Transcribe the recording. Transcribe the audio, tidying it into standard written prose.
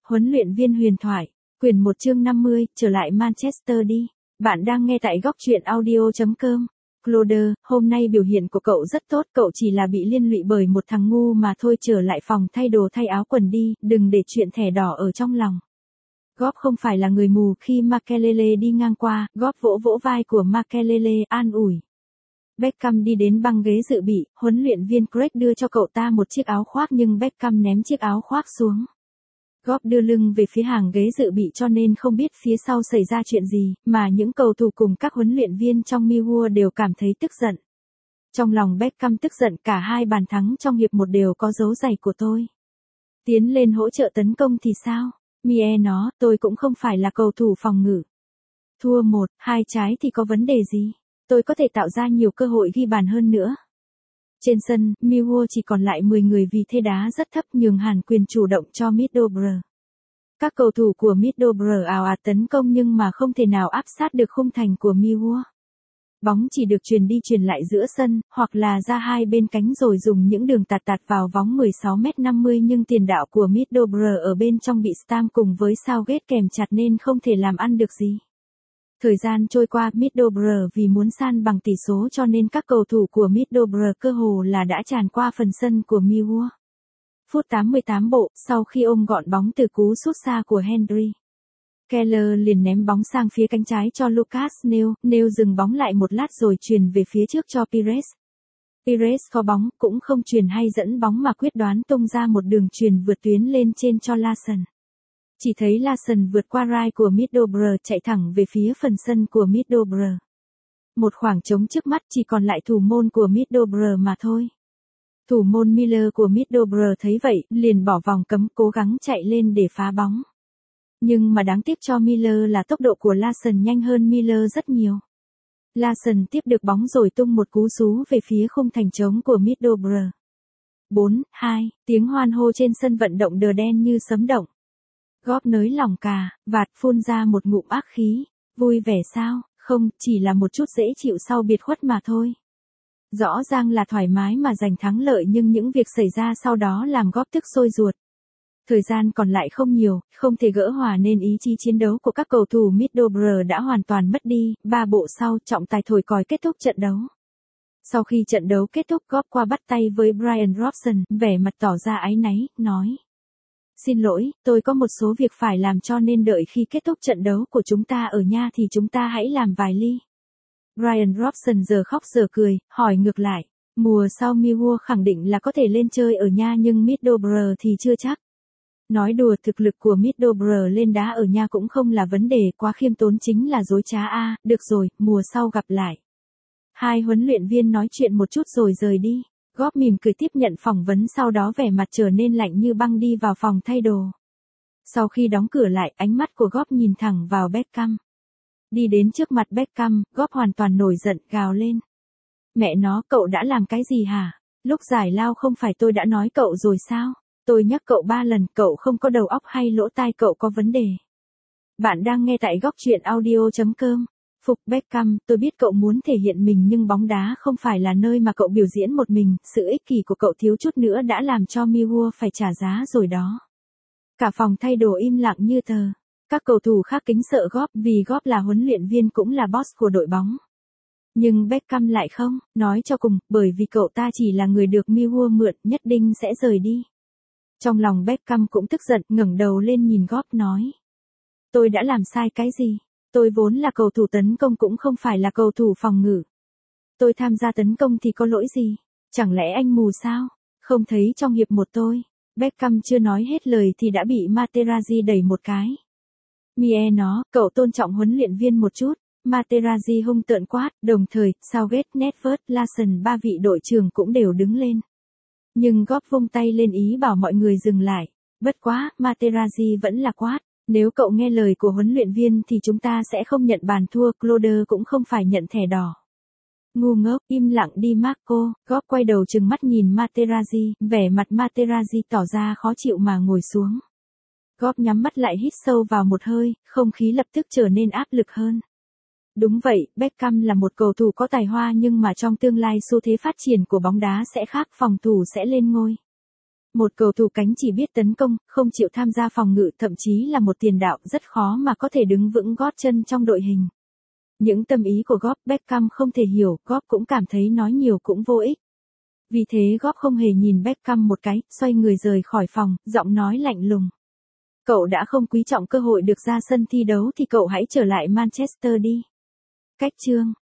Huấn luyện viên huyền thoại. Quyển 1 chương 50, trở lại Manchester đi. Bạn đang nghe tại góc truyện audio.com. Claude, hôm nay biểu hiện của cậu rất tốt, cậu chỉ là bị liên lụy bởi một thằng ngu mà thôi, trở lại phòng thay đồ thay áo quần đi, đừng để chuyện thẻ đỏ ở trong lòng. Góp không phải là người mù, khi Makelele đi ngang qua, Góp vỗ vỗ vai của Makelele, an ủi. Beckham đi đến băng ghế dự bị, huấn luyện viên Craig đưa cho cậu ta một chiếc áo khoác nhưng Beckham ném chiếc áo khoác xuống. Góp đưa lưng về phía hàng ghế dự bị cho nên không biết phía sau xảy ra chuyện gì, mà những cầu thủ cùng các huấn luyện viên trong Millwall đều cảm thấy tức giận. Trong lòng Beckham tức giận, cả hai bàn thắng trong hiệp 1 đều có dấu giày của tôi. Tiến lên hỗ trợ tấn công thì sao? Mie nó, tôi cũng không phải là cầu thủ phòng ngự. Thua 1-2 trái thì có vấn đề gì? Tôi có thể tạo ra nhiều cơ hội ghi bàn hơn nữa. Trên sân, Millwall chỉ còn lại 10 người vì thế đá rất thấp, nhường hẳn quyền chủ động cho Middlesbrough. Các cầu thủ của Middlesbrough ào ạt tấn công nhưng mà không thể nào áp sát được khung thành của Millwall. Bóng chỉ được truyền đi truyền lại giữa sân, hoặc là ra hai bên cánh rồi dùng những đường tạt vào vóng 16m50, nhưng tiền đạo của Middlesbrough ở bên trong bị Stam cùng với Southgate kèm chặt nên không thể làm ăn được gì. Thời gian trôi qua, Middlesbrough vì muốn san bằng tỷ số cho nên các cầu thủ của Middlesbrough cơ hồ là đã tràn qua phần sân của Millwall. Phút 88 bộ, sau khi ôm gọn bóng từ cú sút xa của Henry, Keller liền ném bóng sang phía cánh trái cho Lucas Neal, Neal dừng bóng lại một lát rồi truyền về phía trước cho Pires. Pires có bóng, cũng không truyền hay dẫn bóng mà quyết đoán tung ra một đường truyền vượt tuyến lên trên cho Larsson. Chỉ thấy Larsson vượt qua rai của Middlesbrough chạy thẳng về phía phần sân của Middlesbrough. Một khoảng trống trước mắt, chỉ còn lại thủ môn của Middlesbrough mà thôi. Thủ môn Miller của Middlesbrough thấy vậy, liền bỏ vòng cấm cố gắng chạy lên để phá bóng. Nhưng mà đáng tiếc cho Miller là tốc độ của Larsson nhanh hơn Miller rất nhiều. Larsson tiếp được bóng rồi tung một cú sú về phía khung thành trống của Middlesbrough. 4-2, tiếng hoan hô trên sân vận động đờ đen như sấm động. Góp nới lỏng cà, vạt phun ra một ngụm ác khí. Vui vẻ sao? Không, chỉ là một chút dễ chịu sau biệt khuất mà thôi. Rõ ràng là thoải mái mà giành thắng lợi nhưng những việc xảy ra sau đó làm Góp tức sôi ruột. Thời gian còn lại không nhiều, không thể gỡ hòa nên ý chí chiến đấu của các cầu thủ Middlesbrough đã hoàn toàn mất đi. 3 bộ sau, trọng tài thổi còi kết thúc trận đấu. Sau khi trận đấu kết thúc, Góp qua bắt tay với Brian Robson, vẻ mặt tỏ ra áy náy, nói. Xin lỗi, tôi có một số việc phải làm cho nên đợi khi kết thúc trận đấu của chúng ta ở nhà thì chúng ta hãy làm vài ly. Brian Robson giờ khóc giờ cười, hỏi ngược lại. Mùa sau Millwall khẳng định là có thể lên chơi ở nhà nhưng Middlesbrough thì chưa chắc. Nói đùa, thực lực của Middlesbrough lên đá ở nhà cũng không là vấn đề, quá khiêm tốn chính là dối trá a. Được rồi, mùa sau gặp lại. Hai huấn luyện viên nói chuyện một chút rồi rời đi. Góp mỉm cười tiếp nhận phỏng vấn, sau đó vẻ mặt trở nên lạnh như băng đi vào phòng thay đồ. Sau khi đóng cửa lại, ánh mắt của Góp nhìn thẳng vào Beckham. Đi đến trước mặt Beckham, Góp hoàn toàn nổi giận, gào lên. Mẹ nó, cậu đã làm cái gì hả? Lúc giải lao không phải tôi đã nói cậu rồi sao? Tôi nhắc cậu 3 lần, cậu không có đầu óc hay lỗ tai cậu có vấn đề. Bạn đang nghe tại góc truyện audio.com. Phục Beckham, tôi biết cậu muốn thể hiện mình nhưng bóng đá không phải là nơi mà cậu biểu diễn một mình, sự ích kỷ của cậu thiếu chút nữa đã làm cho Millwall phải trả giá rồi đó. Cả phòng thay đồ im lặng như tờ. Các cầu thủ khác kính sợ Góp vì Góp là huấn luyện viên cũng là boss của đội bóng. Nhưng Beckham lại không, nói cho cùng, bởi vì cậu ta chỉ là người được Millwall mượn, nhất định sẽ rời đi. Trong lòng Beckham cũng tức giận, ngẩng đầu lên nhìn Góp nói. Tôi đã làm sai cái gì? Tôi vốn là cầu thủ tấn công cũng không phải là cầu thủ phòng ngự. Tôi tham gia tấn công thì có lỗi gì? Chẳng lẽ anh mù sao? Không thấy trong hiệp 1 tôi. Beckham chưa nói hết lời thì đã bị Materazzi đẩy một cái. Mie nó, cậu tôn trọng huấn luyện viên một chút. Materazzi hung tợn quát, đồng thời, Southgate, Nedved, Larsson, 3 vị đội trưởng cũng đều đứng lên. Nhưng Góp vung tay lên ý bảo mọi người dừng lại. Bất quá, Materazzi vẫn là quát. Nếu cậu nghe lời của huấn luyện viên thì chúng ta sẽ không nhận bàn thua, Claude cũng không phải nhận thẻ đỏ. Ngu ngốc, im lặng đi Marco. Góp quay đầu trừng mắt nhìn Materazzi, vẻ mặt Materazzi tỏ ra khó chịu mà ngồi xuống. Góp nhắm mắt lại hít sâu vào một hơi, không khí lập tức trở nên áp lực hơn. Đúng vậy, Beckham là một cầu thủ có tài hoa nhưng mà trong tương lai xu thế phát triển của bóng đá sẽ khác, phòng thủ sẽ lên ngôi. Một cầu thủ cánh chỉ biết tấn công, không chịu tham gia phòng ngự, thậm chí là một tiền đạo, rất khó mà có thể đứng vững gót chân trong đội hình. Những tâm ý của Góp, Beckham không thể hiểu, Góp cũng cảm thấy nói nhiều cũng vô ích. Vì thế Góp không hề nhìn Beckham một cái, xoay người rời khỏi phòng, giọng nói lạnh lùng. Cậu đã không quý trọng cơ hội được ra sân thi đấu thì cậu hãy trở lại Manchester đi. Cách chương